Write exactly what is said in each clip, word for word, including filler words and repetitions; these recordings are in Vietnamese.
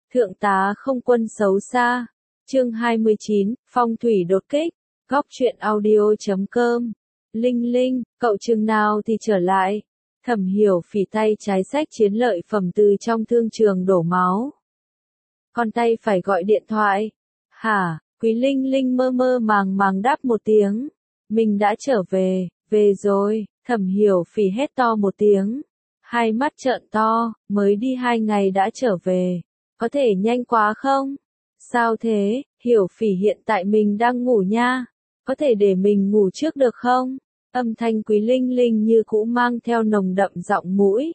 Thượng tá không quân xấu xa. Chương hai mươi chín, phong thủy đột kích. Góc truyện audio chấm com. Linh Linh, cậu chừng nào thì trở lại? Thẩm Hiểu Phỉ tay trái xách chiến lợi phẩm từ trong thương trường đổ máu. Con tay phải gọi điện thoại. Hả? Quý Linh Linh mơ mơ màng màng đáp một tiếng. Mình đã trở về, về rồi. Thẩm Hiểu Phỉ hét to một tiếng. Hai mắt trợn to, mới đi hai ngày đã trở về. Có thể nhanh quá không? Sao thế? Hiểu Phỉ hiện tại mình đang ngủ nha. Có thể để mình ngủ trước được không? Âm thanh Quý Linh Linh như cũ mang theo nồng đậm giọng mũi.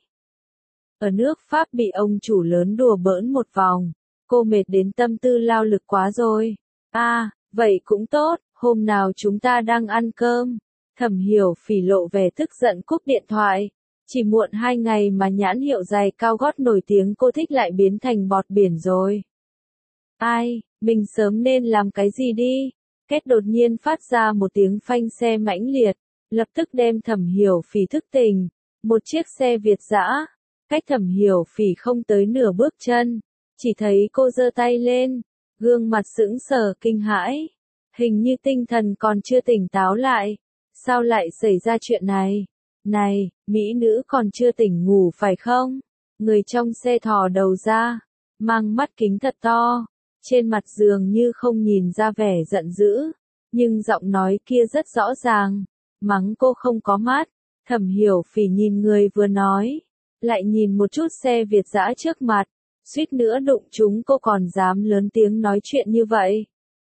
Ở nước Pháp bị ông chủ lớn đùa bỡn một vòng. Cô mệt đến tâm tư lao lực quá rồi. À, vậy cũng tốt, hôm nào chúng ta đang ăn cơm. Thẩm Hiểu Phỉ lộ vẻ tức giận cúp điện thoại. Chỉ muộn hai ngày mà nhãn hiệu giày cao gót nổi tiếng cô thích lại biến thành bọt biển rồi. Ai, mình sớm nên làm cái gì đi? Két đột nhiên phát ra một tiếng phanh xe mãnh liệt, lập tức đem Thẩm Hiểu Phỉ thức tỉnh. Một chiếc xe Việt dã, cách Thẩm Hiểu Phỉ không tới nửa bước chân, chỉ thấy cô giơ tay lên, gương mặt sững sờ kinh hãi, hình như tinh thần còn chưa tỉnh táo lại. Sao lại xảy ra chuyện này? Này, mỹ nữ còn chưa tỉnh ngủ phải không? Người trong xe thò đầu ra, mang mắt kính thật to, trên mặt dường như không nhìn ra vẻ giận dữ, nhưng giọng nói kia rất rõ ràng, mắng cô không có mắt. Thẩm Hiểu Phỉ nhìn người vừa nói, lại nhìn một chút xe Việt dã trước mặt, suýt nữa đụng chúng cô còn dám lớn tiếng nói chuyện như vậy.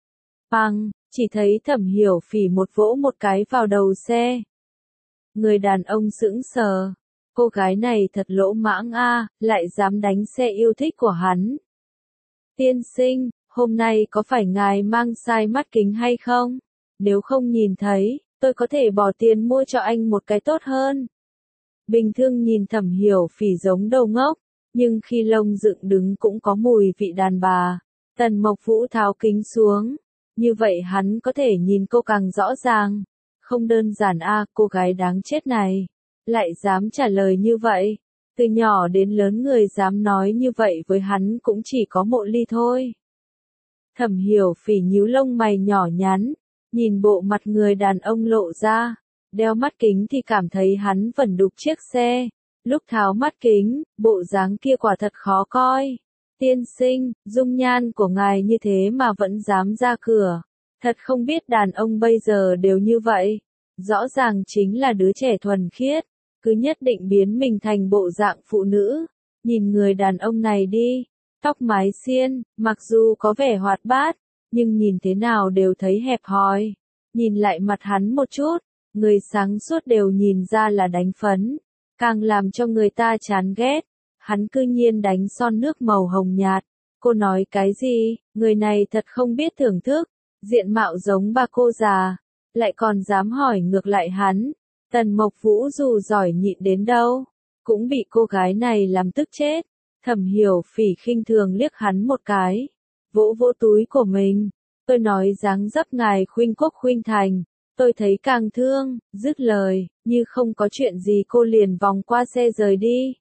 Bằng, chỉ thấy Thẩm Hiểu Phỉ một vỗ một cái vào đầu xe. Người đàn ông sững sờ, cô gái này thật lỗ mãng a, lại dám đánh xe yêu thích của hắn. Tiên sinh, hôm nay có phải ngài mang sai mắt kính hay không? Nếu không nhìn thấy, tôi có thể bỏ tiền mua cho anh một cái tốt hơn. Bình thường nhìn Thẩm Hiểu Phỉ giống đầu ngốc, nhưng khi lông dựng đứng cũng có mùi vị đàn bà. Tần Mộc Vũ tháo kính xuống, như vậy hắn có thể nhìn cô càng rõ ràng. Không đơn giản a, cô gái đáng chết này, lại dám trả lời như vậy. Từ nhỏ đến lớn người dám nói như vậy với hắn cũng chỉ có Mộ Ly thôi. Thẩm Hiểu Phỉ nhíu lông mày nhỏ nhắn, nhìn bộ mặt người đàn ông lộ ra, đeo mắt kính thì cảm thấy hắn vẫn đục chiếc xe. Lúc tháo mắt kính, bộ dáng kia quả thật khó coi. Tiên sinh, dung nhan của ngài như thế mà vẫn dám ra cửa. Thật không biết đàn ông bây giờ đều như vậy. Rõ ràng chính là đứa trẻ thuần khiết, cứ nhất định biến mình thành bộ dạng phụ nữ. Nhìn người đàn ông này đi, tóc mái xiên, mặc dù có vẻ hoạt bát, nhưng nhìn thế nào đều thấy hẹp hòi. Nhìn lại mặt hắn một chút, người sáng suốt đều nhìn ra là đánh phấn, càng làm cho người ta chán ghét. Hắn cư nhiên đánh son nước màu hồng nhạt. Cô nói cái gì? Người này thật không biết thưởng thức. Diện mạo giống ba cô già, lại còn dám hỏi ngược lại hắn. Tần Mộc Vũ dù giỏi nhịn đến đâu, cũng bị cô gái này làm tức chết. Thẩm Hiểu Phỉ khinh thường liếc hắn một cái, vỗ vỗ túi của mình. Tôi nói dáng dấp ngài khuynh quốc khuynh thành, tôi thấy càng thương. Dứt lời, như không có chuyện gì cô liền vòng qua xe rời đi.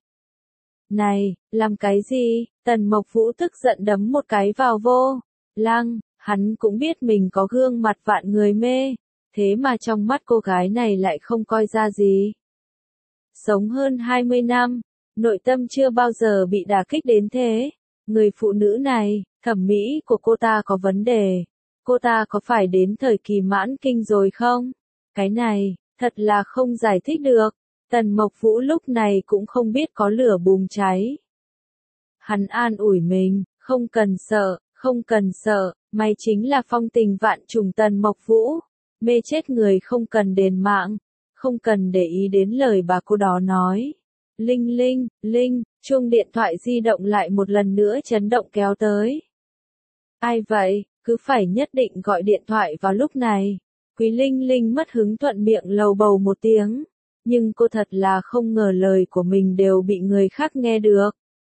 Này, làm cái gì? Tần Mộc Vũ tức giận đấm một cái vào vô lăng. Hắn cũng biết mình có gương mặt vạn người mê, thế mà trong mắt cô gái này lại không coi ra gì. Sống hơn hai mươi năm, nội tâm chưa bao giờ bị đả kích đến thế. Người phụ nữ này, thẩm mỹ của cô ta có vấn đề. Cô ta có phải đến thời kỳ mãn kinh rồi không? Cái này, thật là không giải thích được. Tần Mộc Vũ lúc này cũng không biết có lửa bùng cháy. Hắn an ủi mình, không cần sợ, không cần sợ, mày chính là phong tình vạn trùng Tần Mộc Vũ. Mê chết người không cần đền mạng, không cần để ý đến lời bà cô đó nói. Linh Linh, Linh, chuông điện thoại di động lại một lần nữa chấn động kéo tới. Ai vậy, cứ phải nhất định gọi điện thoại vào lúc này. Quý Linh Linh mất hứng thuận miệng lầu bầu một tiếng, nhưng cô thật là không ngờ lời của mình đều bị người khác nghe được.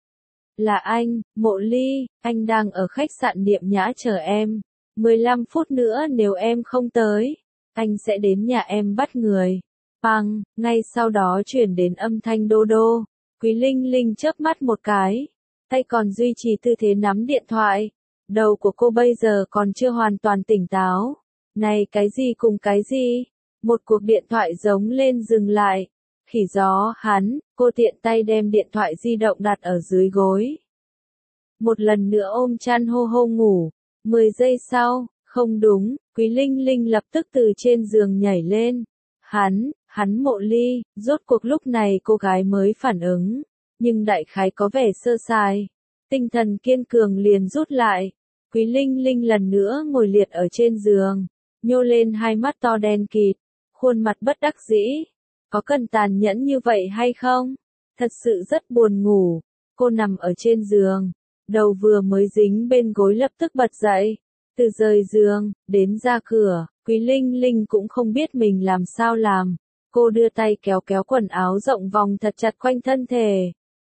Là anh, Mộ Ly, anh đang ở khách sạn Niệm Nhã chờ em. mười lăm phút nữa nếu em không tới, anh sẽ đến nhà em bắt người. Bằng, ngay sau đó chuyển đến âm thanh đô đô. Quý Linh Linh chớp mắt một cái, tay còn duy trì tư thế nắm điện thoại. Đầu của cô bây giờ còn chưa hoàn toàn tỉnh táo. Này cái gì cùng cái gì? Một cuộc điện thoại giống lên dừng lại. Khỉ gió, hắn, cô tiện tay đem điện thoại di động đặt ở dưới gối. Một lần nữa ôm chăn hô hô ngủ. Mười giây sau, không đúng, Quý Linh Linh lập tức từ trên giường nhảy lên. Hắn, hắn Mộ Ly, rốt cuộc lúc này cô gái mới phản ứng. Nhưng đại khái có vẻ sơ sài. Tinh thần kiên cường liền rút lại. Quý Linh Linh lần nữa ngồi liệt ở trên giường. Nhô lên hai mắt to đen kịt. Khuôn mặt bất đắc dĩ. Có cần tàn nhẫn như vậy hay không? Thật sự rất buồn ngủ. Cô nằm ở trên giường. Đầu vừa mới dính bên gối lập tức bật dậy. Từ rời giường, đến ra cửa, Quý Linh Linh cũng không biết mình làm sao làm. Cô đưa tay kéo kéo quần áo rộng vòng thật chặt quanh thân thể.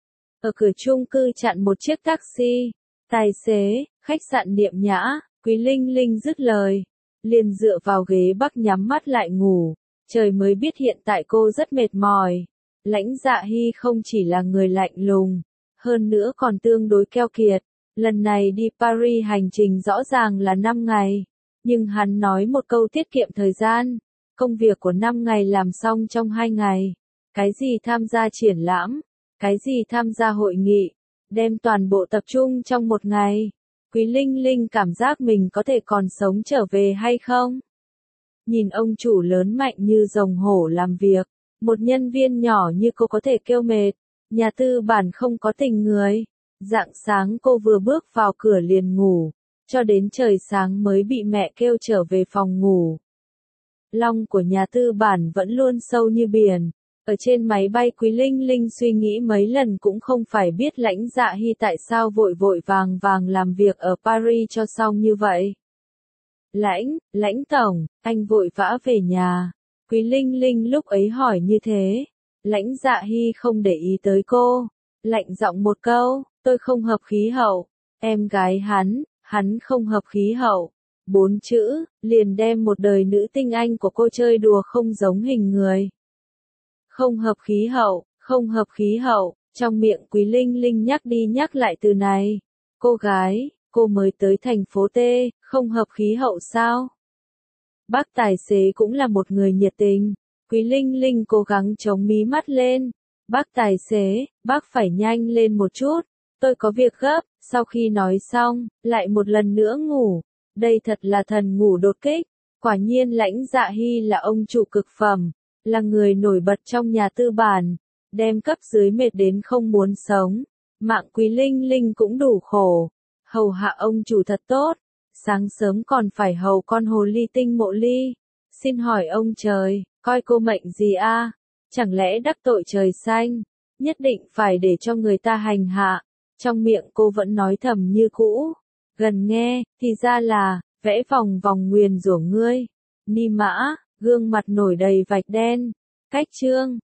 Ở cửa chung cư chặn một chiếc taxi. Tài xế, khách sạn Niệm Nhã, Quý Linh Linh dứt lời. Liền dựa vào ghế bắc nhắm mắt lại ngủ. Trời mới biết hiện tại cô rất mệt mỏi. Lãnh Dạ Hy không chỉ là người lạnh lùng, hơn nữa còn tương đối keo kiệt. Lần này đi Paris hành trình rõ ràng là năm ngày. Nhưng hắn nói một câu tiết kiệm thời gian. Công việc của năm ngày làm xong trong hai ngày. Cái gì tham gia triển lãm, cái gì tham gia hội nghị, đem toàn bộ tập trung trong một ngày. Quý Linh Linh cảm giác mình có thể còn sống trở về hay không? Nhìn ông chủ lớn mạnh như rồng hổ làm việc, một nhân viên nhỏ như cô có thể kêu mệt. Nhà tư bản không có tình người. Rạng sáng cô vừa bước vào cửa liền ngủ, cho đến trời sáng mới bị mẹ kêu trở về phòng ngủ. Long của nhà tư bản vẫn luôn sâu như biển. Ở trên máy bay Quý Linh Linh suy nghĩ mấy lần cũng không phải biết Lãnh Dạ Hy tại sao vội vội vàng vàng làm việc ở Paris cho xong như vậy. Lãnh, Lãnh Tổng, anh vội vã về nhà. Quý Linh Linh lúc ấy hỏi như thế. Lãnh Dạ Hy không để ý tới cô. Lạnh giọng một câu, tôi không hợp khí hậu. Em gái hắn, hắn không hợp khí hậu. Bốn chữ, liền đem một đời nữ tinh anh của cô chơi đùa không giống hình người. Không hợp khí hậu, không hợp khí hậu, trong miệng Quý Linh Linh nhắc đi nhắc lại từ này. Cô gái, cô mới tới thành phố T, không hợp khí hậu sao? Bác tài xế cũng là một người nhiệt tình. Quý Linh Linh cố gắng chống mí mắt lên. Bác tài xế, bác phải nhanh lên một chút. Tôi có việc gấp. Sau khi nói xong, lại một lần nữa ngủ. Đây thật là thần ngủ đột kích. Quả nhiên Lãnh Dạ Hy là ông chủ cực phẩm. Là người nổi bật trong nhà tư bản. Đem cấp dưới mệt đến không muốn sống. Mạng Quý Linh Linh cũng đủ khổ. Hầu hạ ông chủ thật tốt. Sáng sớm còn phải hầu con hồ ly tinh Mộ Ly. Xin hỏi ông trời, coi cô mệnh gì a? Chẳng lẽ đắc tội trời xanh? Nhất định phải để cho người ta hành hạ. Trong miệng cô vẫn nói thầm như cũ. Gần nghe, thì ra là, vẽ vòng vòng nguyền rủa ngươi. Ni mã, gương mặt nổi đầy vạch đen. Cách chương.